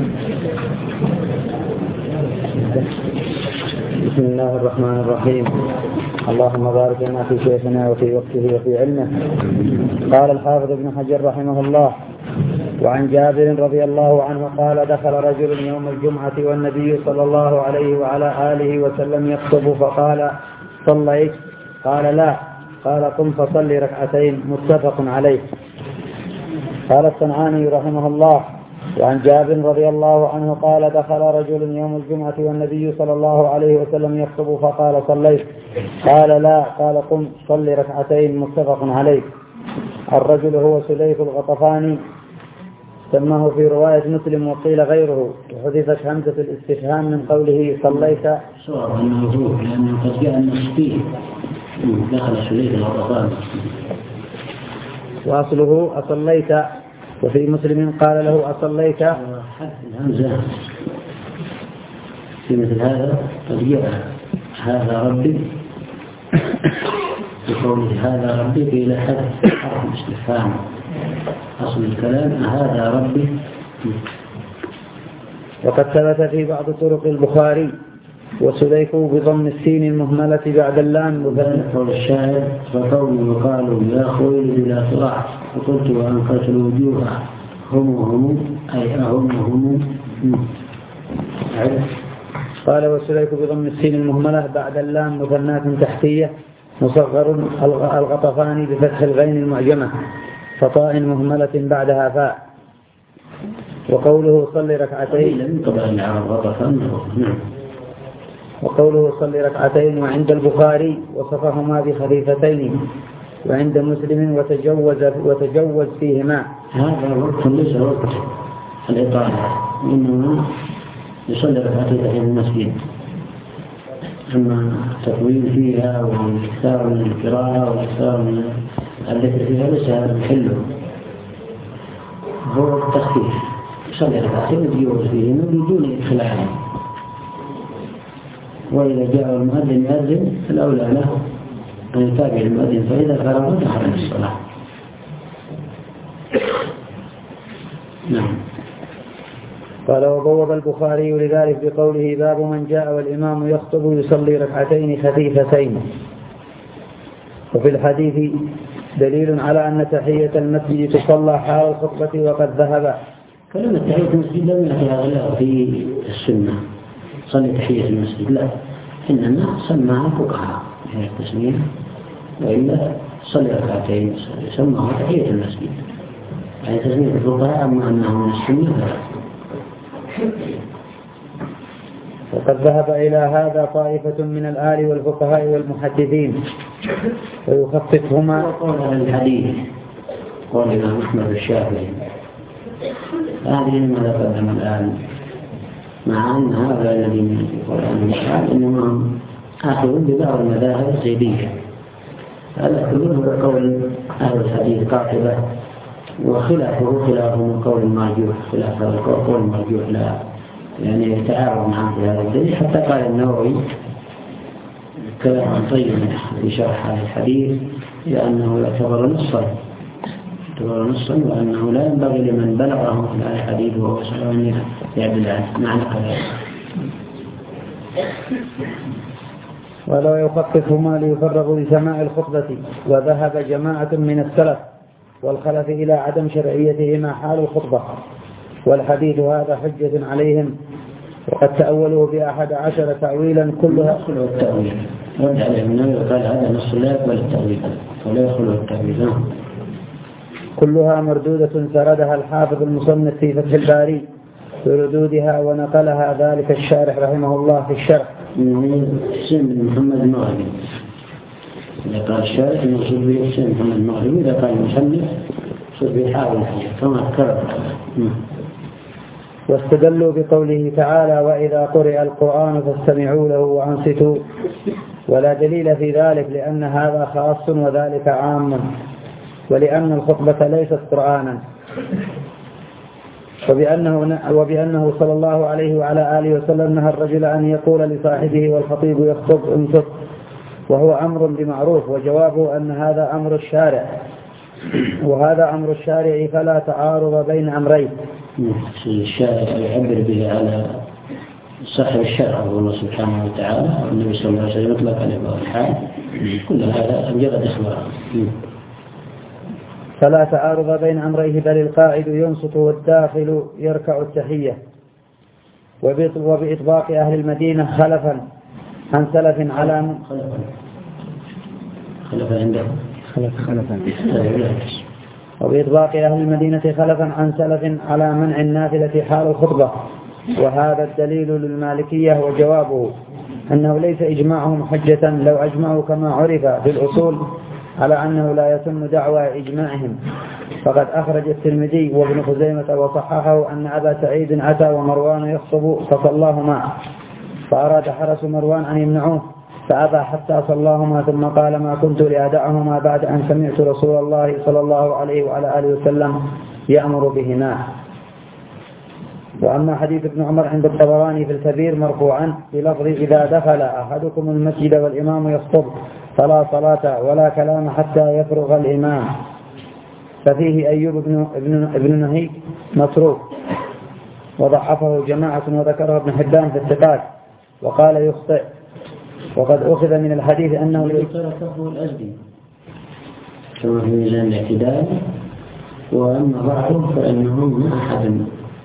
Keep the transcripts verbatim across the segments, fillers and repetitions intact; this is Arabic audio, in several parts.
بسم الله الرحمن الرحيم. اللهم بارك لنا في شيخنا وفي وقته وفي علمه. قال الحافظ ابن حجر رحمه الله: وعن جابر رضي الله عنه قال: دخل رجل يوم الجمعة والنبي صلى الله عليه وعلى آله وسلم يخطب فقال: صليت؟ قال: لا. قال: قم فصل ركعتين. متفق عليه. قال الصنعاني رحمه الله: وعن جابر رضي الله عنه قال: دخل رجل يوم الجمعة والنبي صلى الله عليه وسلم يخطب فقال: صليت؟ قال: لا. قال: قم صل ركعتين. متفق عليه. الرجل هو سليف الغطفاني، سماه في رواية مسلم وقيل غيره، وحذفت همزة الاستفهام من قوله صليت. صور أنه هو، لأنه قد جاء النص فيه دخل سليف الغطفاني، وأصله أصليت، وفي مسلم قال له: أصليت؟ حذف الهمزة في مثل هذا قد جاء هذا ربي بقوله هذا ربي إلى حذف حرف الاستفهام. أصل الكلام هذا ربي. وقد ثبت في بعض طرق البخاري: وسليك بضم السين المهملة بعد اللام. وقال الشاعر: فقوموا وقالوا يا خويل بلا صراع، فقلت وأنقذت الوجوه هم هم أي أهم هم. قال: وسليك بضم السين المهملة بعد اللام مثناة تحتية مصغر الغطفان بفتح الغين المعجمة فطاء مهملة بعدها فاء. وقوله صل ركعتين وقوله صل ركعتين وعند البخاري وصفهما بخفيفتين، وعند مسلم وتجوز وتجوز فيهما. هذا وقت ليس وقت الإطالة، إنما يصلي ركعتين في المسجد. أما التطويل فيها والإكثار من القراءة والإكثار من الذكر فيها ليس هذا محله، هو التخفيف. يصلي ركعتين ويتجوز فيهما بدون إدخال. وإذا جاء المؤذن يؤذن فالأولى له أن يتابع المؤذن، فإذا فرغ دخل الصلاة. نعم. قال: وبوب البخاري لذلك بقوله: باب من جاء والإمام يخطب يصلي ركعتين خفيفتين. وفي الحديث دليل على أن تحية المسجد تصلى حال الخطبة، وقد ذهب. كلمة تحية المسجد لم يأتي هذا في السنة صلي تحية المسجد، لا، إنما سماها فقهاء هي التسمية، وإلا صلي ركعتين سماها تحية المسجد، يعني تسمية الفقهاء. أما أنها من السنة لا. وقد ذهب إلى هذا طائفة من الآل والفقهاء والمحدثين ويخففهما. وقال الحديث قال الإمام أحمد الشافعي هذه ما ذكرهم الآن، مع أن هذا الذي يقول عنه الشعب إنما آخذون ببعض المذاهب الزيدية. هذا كله قول أهل الحديث قاطبة، وخلافه خلاف من قول المرجوح، خلاف هذا القول المرجوح لا يعني يتعارض معه في هذا الدليل. حتى قال النووي كلام طيب في شرح هذا الحديث لأنه يعتبر نصا يعتبر نصا وأنه لا ينبغي لمن بلغه في هذا الحديث وهو سلام يعدل عنه معنى هذا. ولو يخففهما ليفرغوا لسماع الخطبة. وذهب جماعة من السلف والخلف إلى عدم شرعيتهما حال الخطبة، والحديث هذا حجة عليهم، وقد تأولوا بأحد عشر تأويلا كلها يخلو التأويل. رد عليهم النبي وقال هذا نص لا يقبل التأويل ولا يخلو التأويل، كلها مردودة سردها الحافظ المصنف في فتح الباري بردودها، ونقلها ذلك الشارح رحمه الله في الشرح. حسين بن محمد المغربي، إذا قال الشارح المقصود به حسين بن محمد المغربي، إذا قال المصنف المقصود به حافظ الحديث كما ذكرت. واستدلوا بقوله تعالى: وإذا قرئ القرآن فاستمعوا له وأنصتوا. ولا دليل في ذلك، لأن هذا خاص وذلك عام، ولأن الخطبة ليست قرآنا، وبأنه, وبأنه صلى الله عليه وعلى آله وسلم نهى الرجل أن يقول لصاحبه والخطيب يخطب انصت، وهو أمر بمعروف، وجوابه أن هذا أمر الشارع، وهذا أمر الشارع فلا تعارض بين أمرين، الشارع يعبر به على صاحب الشرع هو الله سبحانه وتعالى والنبي صلى الله عليه وسلم يطلق عليه بعض الحال، كل هذا مجرد إخبار. فلا تعارض بين أمريه، بل القاعد ينصت والداخل يركع التحية. وبإطباق أهل المدينة خلفا عن سلف على من خلفا خلفا عنده خلف خلفا وبإطباق أهل المدينة خلفا عن سلف على منع النافلة حال الخطبة. وهذا الدليل للمالكية، وجوابه أنه ليس إجماعهم حجة لو أجمعوا كما عرف في الأصول على أنه لا يتم دعوى إجماعهم. فقد أخرج الترمذي وابن خزيمة وصححه أن أبا سعيد أتى ومروان يخطب فصلاهما، فأراد حرس مروان أن يمنعوه فأبى حتى صلاهما، ثم قال ما كنت لأدعهما بعد أن سمعت رسول الله صلى الله عليه وعلى آله وسلم يأمر بهما. وأما حديث ابن عمر عند الطبراني في الكبير مرفوعا بلفظ إذا دخل أحدكم المسجد والإمام يخطب فلا صلاة ولا كلام حتى يفرغ الإمام، ففيه أيوب بن, ابن, ابن نهيك متروك وضعفه جماعة وذكره ابن حبان في الثقات وقال يخطئ. وقد أخذ من الحديث أنه تركه الأزدي كما في ميزان الاعتدال. وأما بعضهم فإنهم ما أحد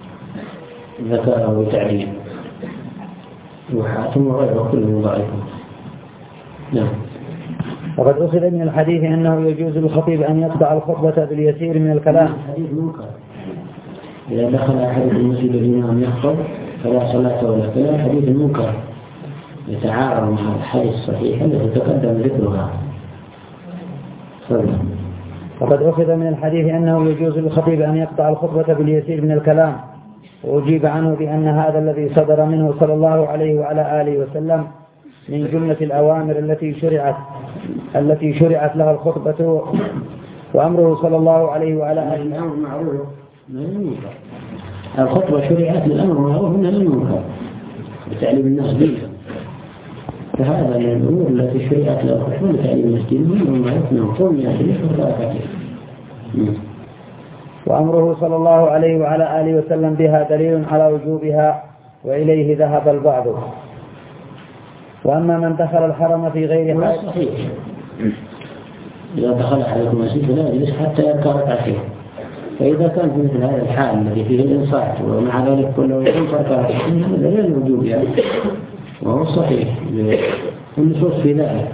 ذكره بتعليم، وحاتم وغيره كله ضعيف. نعم. وقد أخذ من الحديث أنه يجوز للخطيب أن يقطع الخطبة باليسير من الكلام. الحديث منكر، إذا دخل أحد المسجد الإمام يخطب فلا صلاة ولا كلام، حديث منكر يتعارض مع الحديث الصحيح الذي تقدم ذكرها. وقد أخذ من الحديث أنه يجوز للخطيب أن يقطع الخطبة باليسير من الكلام، وأجيب عنه بأن هذا الذي صدر منه صلى الله عليه وعلى آله وسلم من جملة الأوامر التي شرعت التي شرعت لها الخطبة، وأمره صلى الله عليه وعلى آله الأمر معروف من المنكر. الخطبة شرعت للأمر معروف من المنكر بتعليم الناس بها، فهذا من الأمور التي شرعت لها الخطبة بتعليم الناس بها ومعروف من قوم يأتي وأمره صلى الله عليه وعلى آله وسلم بها دليل على وجوبها، وإليه ذهب البعض. وأما من دخل الحرم في غير حاجة صحيح، إذا دخل عليكم المسجد فلا يجلس حتى يركع ركعتين، فإذا كان في مثل هذا الحال الذي فيه الإنصات ومع ذلك كله يقوم فركع ركعتين هذا دليل وجوبها، وهو صحيح النصوص في ذلك.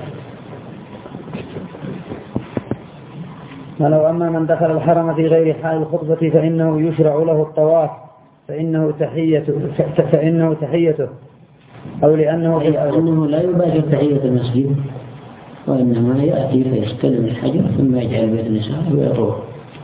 ولو أما من دخل الحرم في غير حال الخطبة فإنه يشرع له الطواف فإنه تحيته فإنه تحيته أو لأنه أنه لا يباشر تحية المسجد، وإنما يأتي فيستلم الحجر ثم يجعل بيت النساء ويطوف.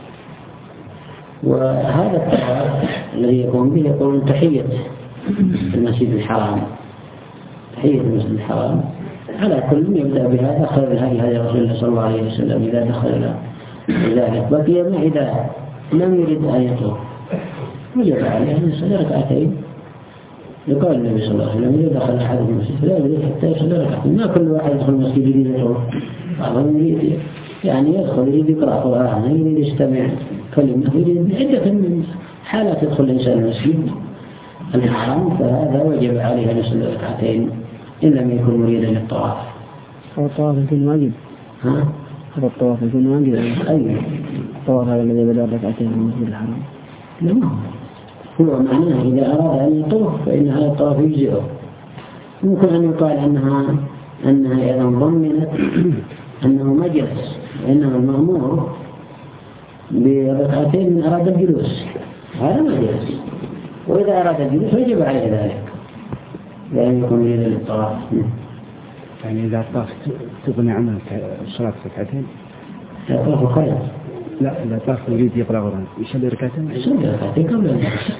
وهذا الطواف الذي يقوم به يقولون تحية المسجد الحرام، تحية المسجد الحرام على كل يبدأ بهذا خير الهدي هدي رسول الله صلى الله عليه وسلم إذا دخل إلى ذلك. بقي ما إذا لم يريد أن يطوف وجب عليه أن يصلي ركعتين، يقول النبي صلى الله عليه وسلم إذا دخل أحد المسجد فلا يريد حتى يصلي ركعتين. ما كل واحد يدخل المسجد يريد يطوف، بعضهم يريد يعني يدخل يريد يقرأ قرآن، يريد يستمع كلمة، يريد عدة من حالات يدخل الإنسان المسجد الحرام، فهذا وجب عليه أن يصلي ركعتين إن لم يكن مريدا للطواف. الطواف يكون واجب. ها؟ هذا الطواف يكون واجب. أيوه. الطواف هذا الذي بدأ ركعتين في المسجد الحرام. لا، هو معناه إذا أراد أن يطوف فإن هذا الطواف يجزئه. ممكن أن يقال أنها أنها إذا ضمنت أنه مجلس، وإنما المأمور بركعتين من أراد الجلوس، هذا مجلس، وإذا أراد الجلوس يجب عليه ذلك لأن يكون مريدا للطواف. يعني إذا طاف تغني عنه الصلاة ركعتين؟ لا طاف خير. لا إذا طاف يريد يقرأ قرآن يصلي ركعتين؟ يصلي ركعتين قبل الناس.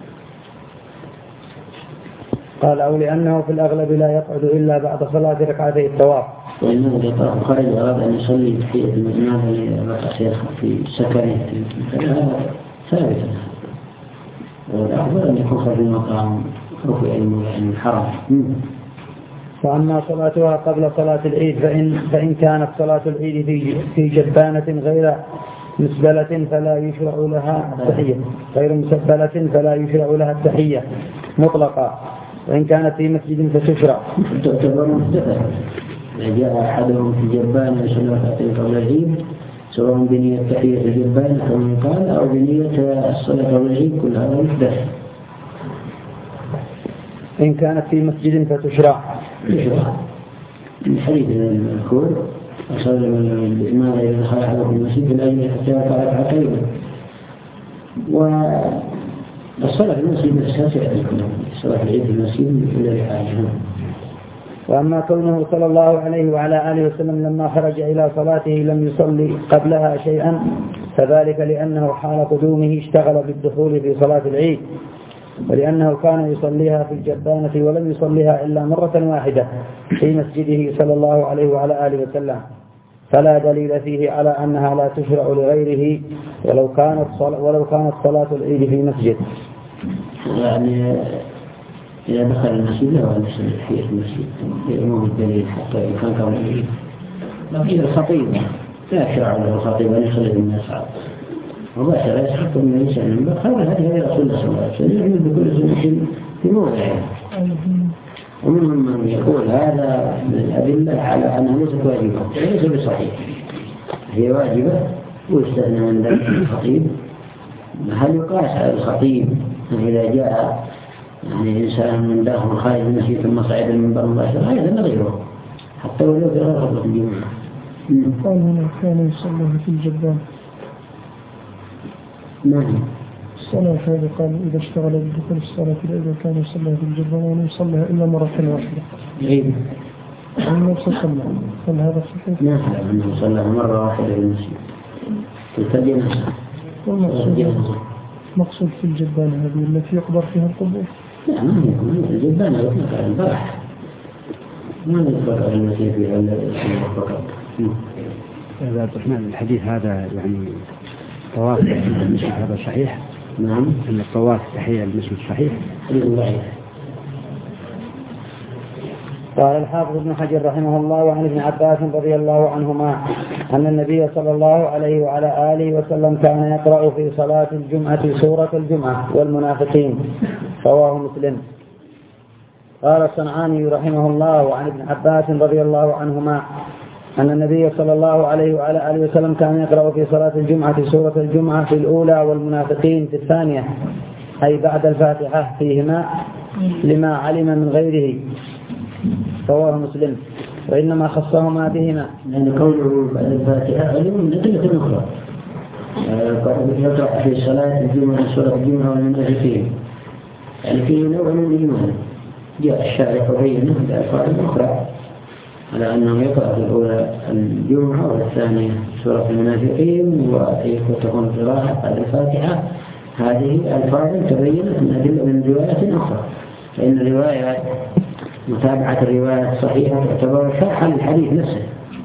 قال أو لأنه في الأغلب لا يقعد إلا بعد صلاة ركعتي الطواف. وإنه إذا طاف خرج وأراد أن يصلي في المجمع ركعتين في سكنه هذا ثابت، والأفضل أن يكون خرج المقام رفع من الحرم. وأما صلاتها قبل صلاة العيد فإن, فإن كانت صلاة العيد في, في جبانة غير مسبلة فلا يشرع لها التحية غير مسبلة فلا يشرع لها التحية مطلقا، وإن كانت في مسجد فتشرع. تعتبر مختلفة. إذا جاء أحدهم في جبان يصلي ركعتين قبل العيد سواء بنية تحية الجبان كما قال أو بنية الصلاة قبل العيد، كل هذا محدث. إن كانت في مسجد فتشرع. يشرع. الحديث المذكور وصلى من الإمام إذا دخل أحدهم في المسجد الأجل حتى يركع ركعتين. والصلاة في المسجد الأساسي أتكلم صلاة العيد في المسجد إلا لحاجة. وأما كونه صلى الله عليه وعلى آله وسلم لما خرج إلى صلاته لم يصلي قبلها شيئا فذلك لأنه حال قدومه اشتغل بالدخول في صلاة العيد، ولأنه كان يصليها في الجبانة ولم يصليها إلا مرة واحدة في مسجده صلى الله عليه وعلى آله وسلم، فلا دليل فيه على أنها لا تشرع لغيره ولو كانت صلاة, ولو كانت صلاة العيد في مسجد. يعني إذا دخل المسجد لا ولا يصلي في المسجد يأمه الدليل حتى إذا كان قبل العيد. لكن الخطيب لا يشرع له الخطيب أن يصلي بالناس مباشرة يسحق من الإنسان من بخير هذه هذه رسول الله صلى الله عليه وسلم يعمل بكل سنة في موضعه. ومنهم من يقول هذا من الأدلة على أنها ليست واجبة ليس بصحيح، هي واجبة ويستثنى من ذلك الخطيب. هل يقاس على الخطيب إذا جاء يعني إنسان من داخل خارج المسجد ثم صعد المنبر مباشرة؟ هذا ما غيره حتى ولو في غير خطبة الجمعة. قال هنا كان يصلي في الجبان. نعم. الصلاة هذا قال إذا اشتغل بدخول الصلاة إذا كان يصلي في الجبان ولم يصليها إلا مرة واحدة. غيب. أنه صلى هل هذا صحيح؟ نعم أنه صلى مرة واحدة في المسجد. تلتقي نفسه. والمقصود مقصود في الجبان هذه التي يقبر فيها القبور. لا ما يكون الجبان يطلق على البرح ما يطلق على المسيح في الجبان فقط. هذا عبد الرحمن الحديث هذا يعني طواف تحية المسجد هذا صحيح؟ نعم. أن الطواف تحية المسجد صحيح؟ حديث ضعيف. قال الحافظ ابن حجر رحمه الله وعن ابن عباس رضي الله عنهما أن النبي صلى الله عليه وعلى آله وسلم كان يقرأ في صلاة الجمعة سورة الجمعة والمنافقين، رواه مسلم. قال الصنعاني رحمه الله وعن ابن عباس رضي الله عنهما أن النبي صلى الله عليه وعلى آله وسلم كان يقرأ في صلاة الجمعة سورة الجمعة في الأولى والمنافقين في الثانية، أي بعد الفاتحة فيهما لما علم من غيره، رواه مسلم. وإنما خصهما بهما لأن قوله بعد الفاتحة علم من أدلة أخرى. يقرأ في صلاة الجمعة سورة الجمعة والمنافقين يعني فيه نوع من الإيمان. جاء الشارع وبينه بألفاظ أخرى على أنه يقرأ في الأولى الجمعة والثانية سورة المنافقين وتكون القراءة بعد الفاتحة. هذه ألفاظ تبين أن أدلة من روايات أخرى، فإن الروايات متابعة الرواية الصحيحة تعتبر شرحا للحديث نفسه،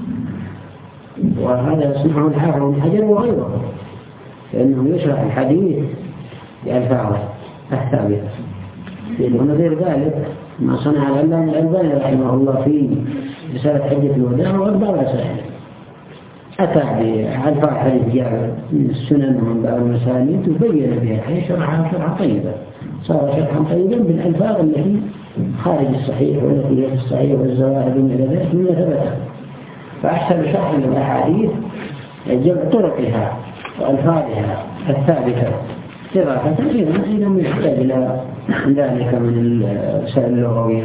وهذا يصنعه الحافظ ابن حجر وغيره، فإنه يشرح الحديث بألفاظه الثابتة. لأنه غير ذلك ما صنع العلامة الألباني رحمه الله في رسالة حجة الوداع وأربع رسائل أتى بألفاظ حديث جابر من السنن ومن بعض المسانيد وبين بها الحديث شرحها شرحا طيبا، صار شرحا طيبا بالألفاظ التي خارج الصحيح والتي هي في الصحيح والزواهد من إلى ذلك من ثبتها. فأحسن شرح للأحاديث جمع طرقها وألفاظها الثابتة دراسة إذا لم يحتاج إلى ذلك من السائل اللغوي.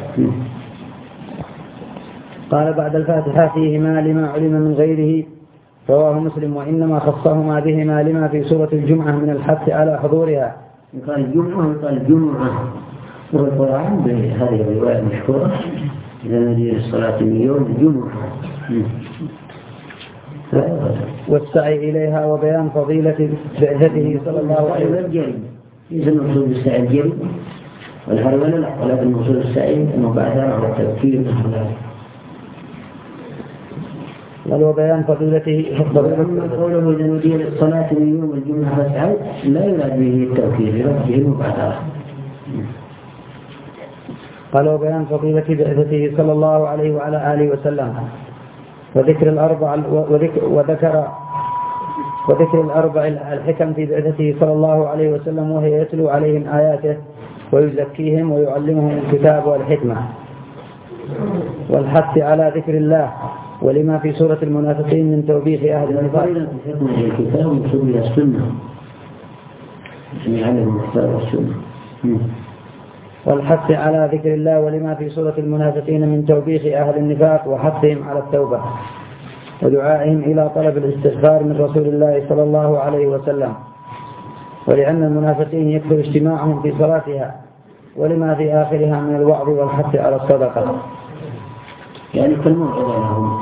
قال بعد الفاتحة فيهما لما علم من غيره، رواه مسلم. وإنما خصهما بهما لما في سورة الجمعة من الحث على حضورها. يقال الجمعة ويقال الجمعة والقرآن بهذه الرواية المشهورة إذا نجي الصلاة من يوم الجمعة والسعي إليها وبيان فضيلة بعثته صلى الله عليه وسلم. ليس المقصود بالسعي الجري والهرولة لا، ولكن المقصود بالسعي المبادرة والتذكير قال وبيان فضيلته. قوله إذا نجي الصلاة من يوم الجمعة فاسعوا لا يراد به التوكيد، يراد به المبادرة. قال وبيان فضيلة بعثته صلى الله عليه وعلى آله وسلم وذكر الأربع وذكر, وذكر وذكر الأربع الحكم في بعثته صلى الله عليه وسلم وهي يتلو عليهم آياته ويزكيهم ويعلمهم الكتاب والحكمة، والحث على ذكر الله ولما في سورة المنافقين من توبيخ أهل النفاق. الكتاب ويتلو السنة يعلمهم الكتاب والسنة. والحث على ذكر الله ولما في سورة المنافقين من توبيخ أهل النفاق وحثهم على التوبة ودعائهم إلى طلب الاستغفار من رسول الله صلى الله عليه وسلم، ولأن المنافقين يكثر اجتماعهم في صلاتها ولما في آخرها من الوعظ والحث على الصدقة، يعني كالموعظة لهم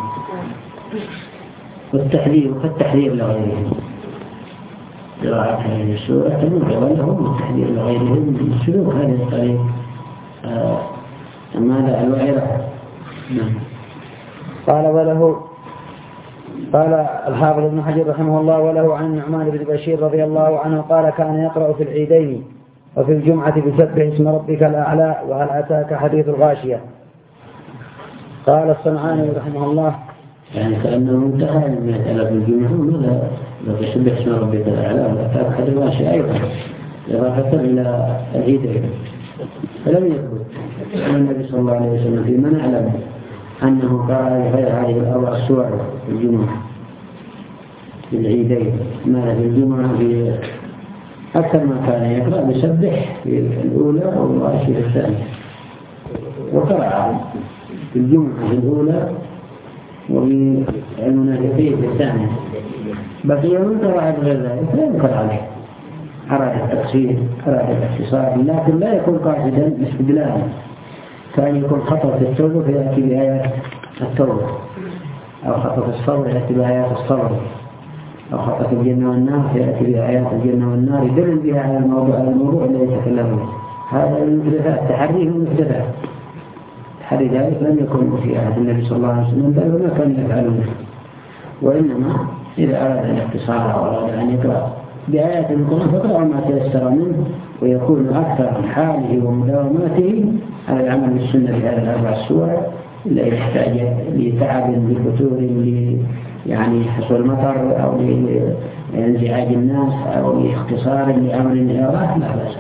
والتحذير والتحذير لغيرهم. قراءة هذه السورة الموعظة لهم والتحذير لغيرهم من سلوك هذه الطريق. آه ماذا الوعظة؟ نعم. قال وله قال الحافظ ابن حجر رحمه الله وله عن النعمان بن بشير رضي الله عنه قال كان يقرأ في العيدين وفي الجمعة بسبح اسم ربك الأعلى وهل أتاك حديث الغاشية. قال الصنعاني رحمه الله يعني كأنه انتهى من مسألة في الجمعة وماذا لو تسبح اسم ربك الأعلى وهل أتاك حديث الغاشية أيضا إضافة إلى العيدين. فلم يثبت أن النبي صلى الله عليه وسلم فيما نعلم أنه قال غير هذه الأربع سور في الجمعة في العيدين، ماذا في الجمعة في أكثر ما كان يقرأ بسبح في الأولى والغاشية في الثانية، وقرأ في الجمعة في الأولى وفي المنافقين في الثانية. بقي من قرأ غير ذلك لا ينكر عليه، أراد التقصير أراد الاختصار، لكن لا يكون قاصدا استدلالا، كان يكون خطأ في التوبة فيأتي بآيات التوبة، أو خطأ في الصبر يأتي بآيات الصبر، أو خطأ في الجنة والنار فيأتي بآيات الجنة والنار يدل بها على الموضوع الموضوع الذي يتكلم به. هذا المحدثات تحريه المحدثات، تحري ذلك لم يكن في عهد النبي صلى الله عليه وسلم بل وما كان يفعله، وإنما إذا أراد الاختصار أو أراد أن يقرأ بآيات القرآن فقرأ ما تيسر منه، ويكون أكثر حاله ومداوماته على العمل بالسنة في هذه الأربع السور، إلا يحتاج لتعب لفتور يعني حصول مطر أو لانزعاج الناس أو لاختصار لأمر النهارات لا بأس.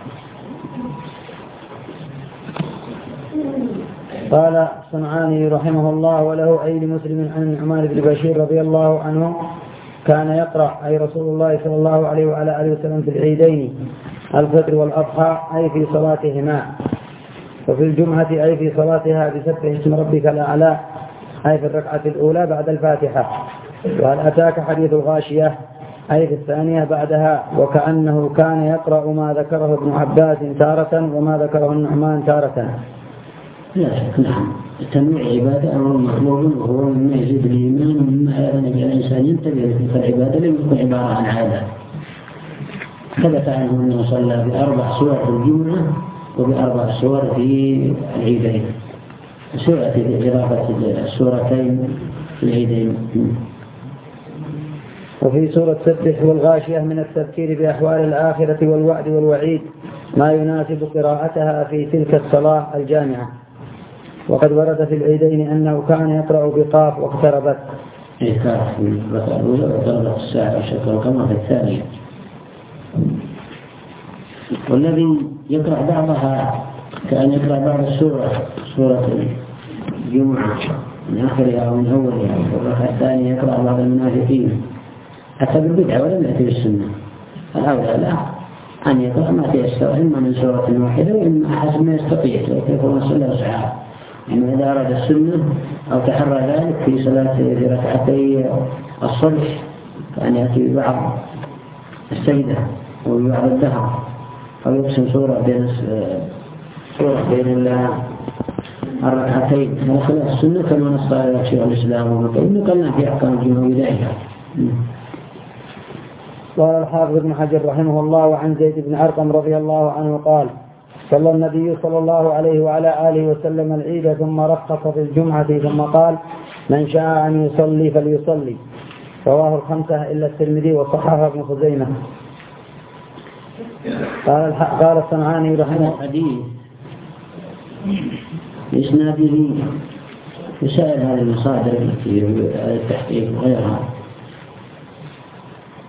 قال صنعاني رحمه الله وله أي لمسلم عن النعمان بن بشير رضي الله عنه كان يقرأ أي رسول الله صلى الله عليه وعلى آله وسلم في العيدين الفطر والأضحى أي في صلاتهما، وفي الجمعة أي في صلاتها بسبح اسم ربك الأعلى أي في الركعة الأولى بعد الفاتحة، وهل أتاك حديث الغاشية أي في الثانية بعدها، وكأنه كان يقرأ ما ذكره ابن عباس تارة وما ذكره النعمان تارة. لا شك نعم، تنويع عبادة أمر مطلوب وهو مما يزيد الإيمان ومما أيضا يجعل الإنسان ينتبه لتلك العبادة لم يكن عبارة عن عادة. ثبت عنه أنه صلى بأربع سور في الجمعة وبأربع سور في العيدين، سورة إضافة السورتين في العيدين. وفي سورة سبح والغاشية من التذكير بأحوال الآخرة والوعد والوعيد ما يناسب قراءتها في تلك الصلاة الجامعة، وقد ورد في العيدين أنه كان يقرأ بقاف واقتربت. إيه كاف من الركعة الأولى واقتربت الساعة وشكر كما في الثانية. والذي يقرأ بعضها كأن يقرأ بعض السورة سورة الجمعة من آخرها أو من أولها، والركعة الثانية يقرأ بعض المنافقين حتى بالبدعة ولم يأتي بالسنة. الأولى لا أن يقرأ ما تيسر إما من سورة واحدة وإما حسب ما يستطيع كيف صلى وسعى. يعني إذا أراد السنة أو تحرى ذلك في صلاة في ركعتي الصبح كأن يأتي ببعض السجدة أو ببعض الدهر أو يقسم سورة بين سورة بين الركعتين. هذا خلاف السنة كما نص على شيخ الإسلام ومقيم قلنا في أحكام الجمهور ذلك. قال الحافظ ابن حجر رحمه الله وعن زيد بن أرقم رضي الله عنه قال صلى النبي صلى الله عليه وعلى آله وسلم العيد ثم رخص في الجمعة ثم قال من شاء أن يصلي فليصلي، رواه الخمسة إلا الترمذي وصححه ابن خزيمة. قال قال الصنعاني رحمه الحديث إسناده وسائل هذه المصادر التي التحقيق وغيرها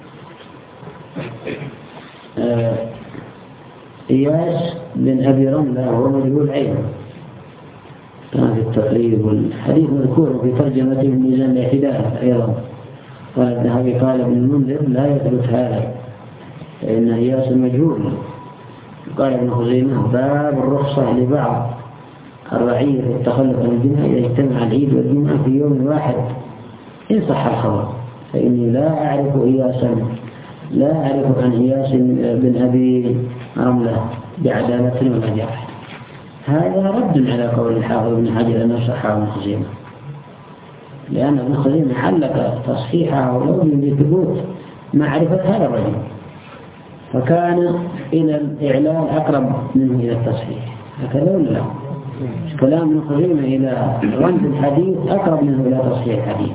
إياس بن أبي رملة وهو مجهول عينه، كان في التقريب والحديث مذكور في ترجمته من ميزان الاعتدال أيضا. قال الذهبي قال ابن المنذر لا يثبت هذا فإن إياس مجهول. قال ابن خزيمة باب الرخصة لبعض الرعية في التخلف عن الجمعة إذا اجتمع العيد والجمعة في يوم واحد إن صح الخبر، فإني لا أعرف إياسا لا أعرف عن إياس بن أبي رملة بعدالة ولا جرح. هذا رد على قول الحافظ بن حجر أنه صححه ابن خزيمة، لأن ابن خزيمة حلق تصحيحه ولو بثبوت معرفة هذا الرجل، فكان إلى الإعلان أقرب منه إلى التصحيح. هكذا ولا لا؟ كلام ابن خزيمة إلى رد الحديث أقرب منه إلى تصحيح الحديث.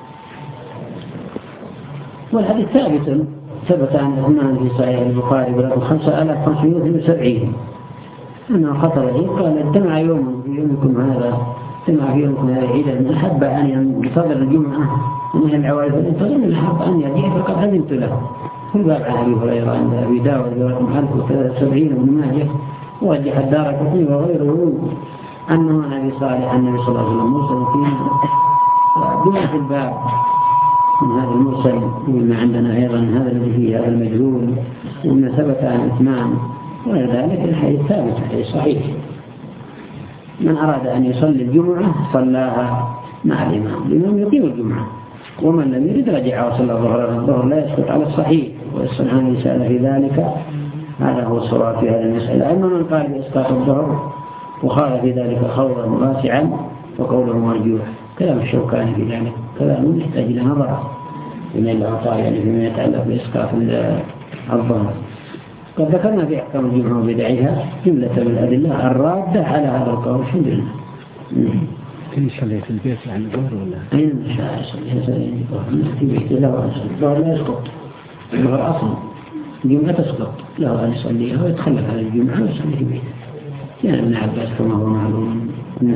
والحديث ثابت ثبت عن عثمان في صحيح البخاري برقم خمسة آلاف وخمسمائة وسبعين أنه خطر العيد قال اجتمع يوم في يومكم هذا اجتمع في يومكم هذا عيدا من أحب أن ينتظر الجمعة من العوائد فالانتظر من أحب أن يجيء فقد أذنت له. في الباب عن أبي هريرة عند أبي داود برقم ألف وثلاثة وسبعين وابن ماجه ورجح الدارقطني وغيره أنه عن أبي صالح النبي صلى الله عليه وسلم مرسل فيه بما في الباب من هذا المرسل وما عندنا أيضا هذا الذي فيه هذا المجهول وما ثبت عن عثمان وغير ذلك. الحديث ثابت الحديث صحيح. من أراد أن يصلي الجمعة صلاها مع الإمام، الإمام يقيم الجمعة، ومن لم يرد رجع وصلى الظهر. الظهر لا يسقط على الصحيح ويصنع من سأل في ذلك. هذا هو الصواب في هذه المسألة. أما من قال بإسقاط الظهر وخال في ذلك خوضا واسعا فقوله مرجوح. كلام الشوكاني في ذلك كلام يحتاج إلى نظر من العطاء يعني فيما يتعلق بإسقاط الظهر. قد ذكرنا في أحكام الجمعة وبدعها جملة من الأدلة الرادة على هذا القول. الحمد لله. كان يصلي في البيت عن الظهر ولا؟ أين شاء يصلي في بيته له أن يصلي. الظهر لا يسقط، الظهر أصلا الجمعة تسقط له أن يصليها ويتخلف على الجمعة ويصلي في بيته. يعني ابن عباس كما هو معلوم.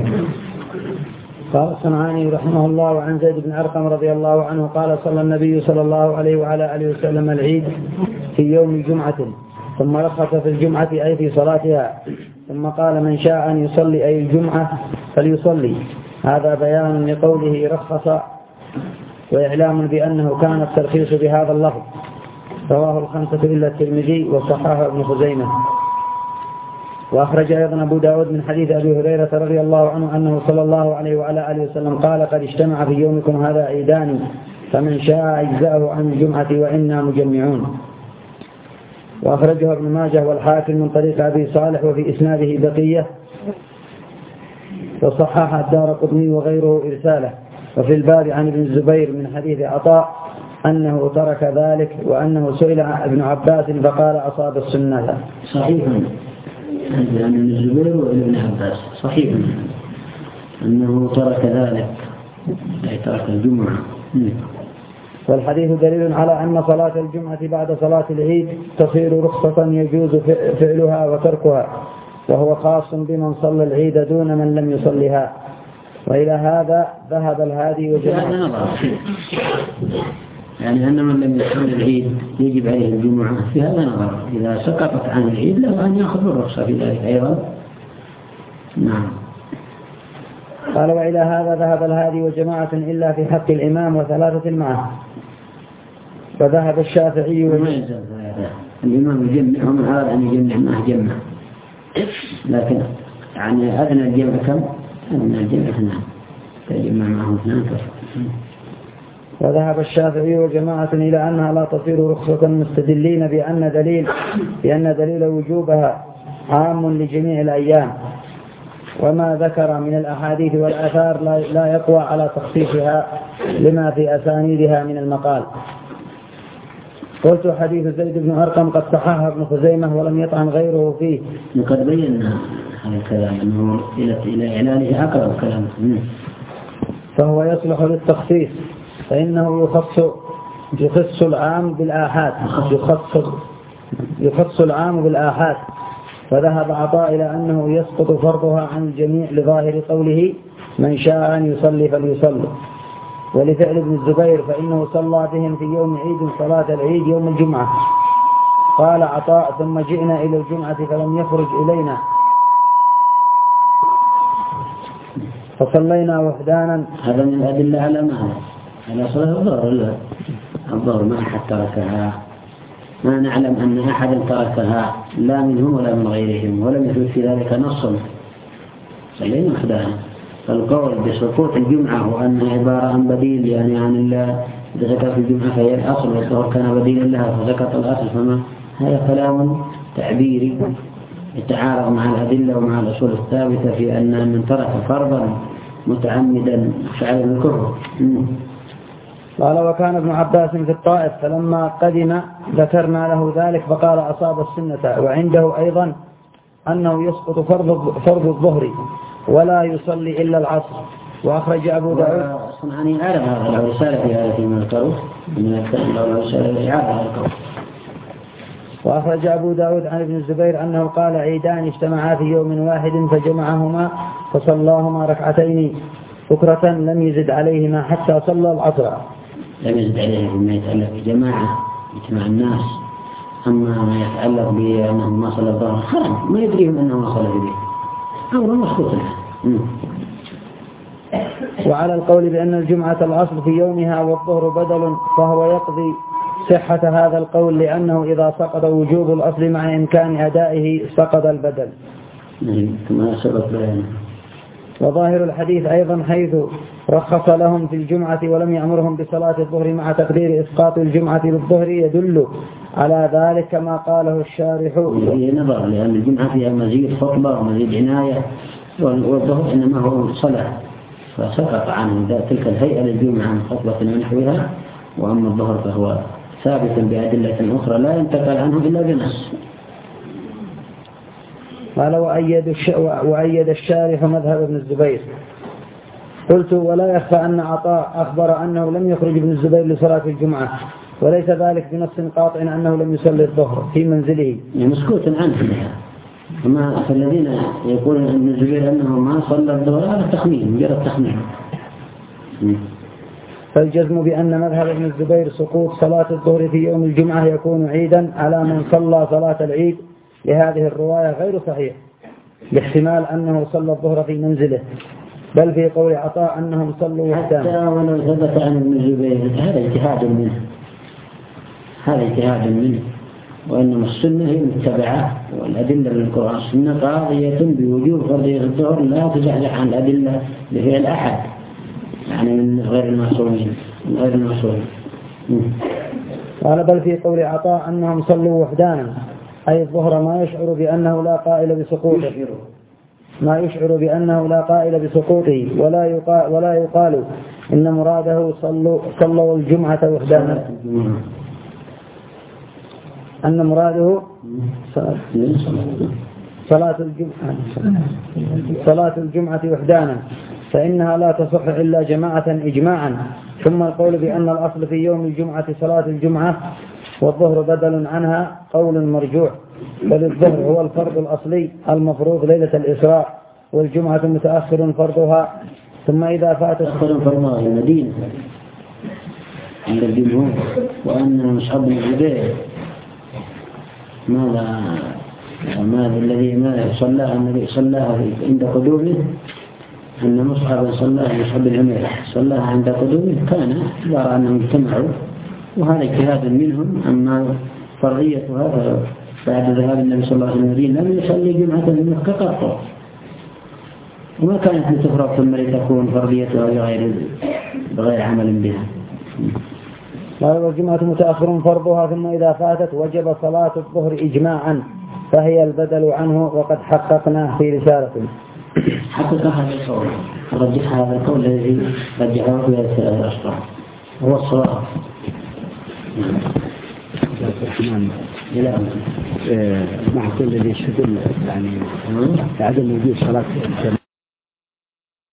قال الصنعاني رحمه الله عن زيد بن أرقم رضي الله عنه قال صلى النبي صلى الله عليه وعلى آله وسلم العيد في يوم جمعة ثم رخص في الجمعة أي في صلاتها ثم قال من شاء أن يصلي أي الجمعة فليصلي. هذا بيان لقوله رخص وإعلام بأنه كان الترخيص بهذا اللفظ. رواه الخمسة إلا الترمذي وصححه ابن خزيمة. وأخرج أيضا أبو داود من حديث أبي هريرة رضي الله عنه أنه صلى الله عليه وعلى آله وسلم قال قد اجتمع في يومكم هذا عيدان فمن شاء أجزأه عن الجمعة وإنا مجمعون. وأخرجه ابن ماجه والحاكم من طريق أبي صالح وفي إسناده بقية وصحح الدارقطني وغيره إرساله. وفي الباب عن ابن الزبير من حديث عطاء أنه ترك ذلك وأنه سئل ابن عباس فقال أصاب السنة. صحيح عن ابن الزبير وابن عباس صحيح أنه ترك ذلك أي ترك الجمعة. والحديث دليل على أن صلاة الجمعة بعد صلاة العيد تصير رخصة يجوز فعلها وتركها، وهو خاص بمن صلى العيد دون من لم يصلها. وإلى هذا ذهب الهادي وجماعة. يعني أن من لم يصلي العيد يجب عليه الجمعة في هذا نظر. إذا سقطت عن العيد له أن يأخذ الرخصة في ذلك أيضا. نعم. قال وإلى هذا ذهب الهادي وجماعة إلا في حق الإمام وثلاثة معه. وذهب الشافعي وما يلزم هذا الإمام يجمع ومن أراد أن يجمع معه جمع، لكن يعني أدنى الجمع كم؟ أدنى الجمع اثنان تجمع معه اثنان كفر. وذهب الشافعي وجماعة إلى أنها لا تصير رخصة مستدلين بأن دليل بأن دليل وجوبها عام لجميع الأيام، وما ذكر من الأحاديث والآثار لا يقوى على تخصيصها لما في أسانيدها من المقال. قلت حديث زيد بن أرقم قد صححه ابن خزيمة ولم يطعن غيره فيه. وقد بينا هذا الكلام أنه إلى إعلانه أقرب كلام، فهو يصلح للتخصيص فإنه يخص يخص العام بالآحاد يخص يخص العام بالآحاد. فذهب عطاء إلى أنه يسقط فرضها عن الجميع لظاهر قوله من شاء أن يصلي فليصلي. ولفعل ابن الزبير فإنه صلى بهم في يوم عيد صلاة العيد يوم الجمعة قال عطاء ثم جئنا إلى الجمعة فلم يخرج إلينا فصلينا وحدانا. هذا من الأدلة على معنى على صلاة الظهر. الظهر ما أحد تركها، ما نعلم أن أحدا تركها لا منهم ولا من غيرهم، ولم يثبت في ذلك نص. صلينا وحدانا. فالقول بسقوط الجمعة وأنها عبارة عن بديل يعني عن الله إذا سكت الجمعة فهي الأصل والظهر كان بديلا لها فسكت الأصل، فما هذا كلام تعبيري يتعارض مع الأدلة ومع الأصول الثابتة في أن من ترك فرضا متعمدا فعل الكفر. قال وكان ابن عباس في الطائف فلما قدم ذكرنا له ذلك فقال أصاب السنة. وعنده أيضا أنه يسقط فرض فرض الظهر ولا يصلي إلا العصر. وأخرج أبو داود صنعاني أعلم هذا لو رسالة في هذا فيما ذكره من لو رسالة إعادة هذا القول. وأخرج أبو داود عن ابن الزبير أنه قال عيدان اجتمعا في يوم واحد فجمعهما فصلاهما ركعتين بكرة لم يزد عليهما حتى صلى العصر. لم يزد عليه بما يتعلق بجماعة اجتماع الناس. أما ما يتعلق بأنهم ما صلى الظهر حرم ما يدريهم أنه ما صلى به أمر مسكوت له. وعلى القول بأن الجمعة الأصل في يومها والظهر بدل فهو يقضي صحة هذا القول لأنه إذا سقط وجوب الأصل مع إمكان أدائه سقط البدل كما سبق بيانه. وظاهر الحديث أيضا حيث رخص لهم في الجمعة ولم يأمرهم بصلاة الظهر مع تقدير إسقاط الجمعة للظهر يدل على ذلك كما قاله الشارح. هي نظر لأن الجمعة فيها مزيد خطبة ومزيد عناية والظهر إنما هو صلاة فسقط عنه تلك الهيئة للجمعة من خطبة ونحوها. وأما الظهر فهو ثابت بأدلة أخرى لا ينتقل عنه إلا بنص. قال وأيد, الش... وأيد الشارح مذهب ابن الزبير. قلت ولا يخفى أن عطاء أخبر أنه لم يخرج ابن الزبير لصلاة الجمعة وليس ذلك بنص قاطع أنه لم يصلي الظهر في منزله مسكوت عنه. أما فالذين يقولون ابن الزبير أنه ما صلى الظهر هذا تخمين مجرد تخمين. فالجزم بأن مذهب ابن الزبير سقوط صلاة الظهر في يوم الجمعة يكون عيدا على من صلى صلاة العيد لهذه الرواية غير صحيح لاحتمال أنه صلى الظهر في منزله بل في قول عطاء أنهم صلوا وحدهم. حتى ولو ثبت عن ابن الزبير هذا اجتهاد منه هذا اجتهاد منه وإنما السنة هي متبعة والأدلة من القرآن السنة قاضية بوجوب فرضية الظهر لا تزحزح عن الأدلة لفعل أحد يعني من غير المعصومين من غير المعصومين. قال بل في قول عطاء أنهم صلوا وحدانا أي الظهر ما يشعر بأنه لا قائل بسقوطه ما يشعر بأنه لا قائل بسقوطه ولا يقال ولا يقال إن مراده صلوا صلوا الجمعة وحدانا أن مراده صلاة الجمعة صلاة الجمعة وحدانا فإنها لا تصح إلا جماعة إجماعا. ثم القول بأن الأصل في يوم الجمعة صلاة الجمعة والظهر بدل عنها قول مرجوح بل الظهر هو الفرض الأصلي المفروض ليلة الإسراء والجمعة متأخر فرضها. ثم إذا فات أخر فرضها المدينة عند الجمهور وأن مصعب بن الزبير ماذا ماذا الذي ما صلى النبي صلى عند قدومه أن مصعب صلى مصعب بن عمير صلى عند قدومه كان يرى أنهم اجتمعوا وهذا اجتهاد منهم. أما فرضيتها بعد ذهاب النبي صلى الله عليه وسلم لم يصلي جمعة من مكة قط وما كانت لتفرض ثم لتكون فرضيتها بغير بغير عمل بها. قال والجمعة متأخر فرضها ثم إذا فاتت وجب صلاة الظهر إجماعا فهي البدل عنه وقد حققناه في رسالة. حقق هذا القول رجح هذا القول الذي رجحه في الأشرار هو الصواب. الرحمن إلى مع كل ذي شغل يعني عدم وجود صلاة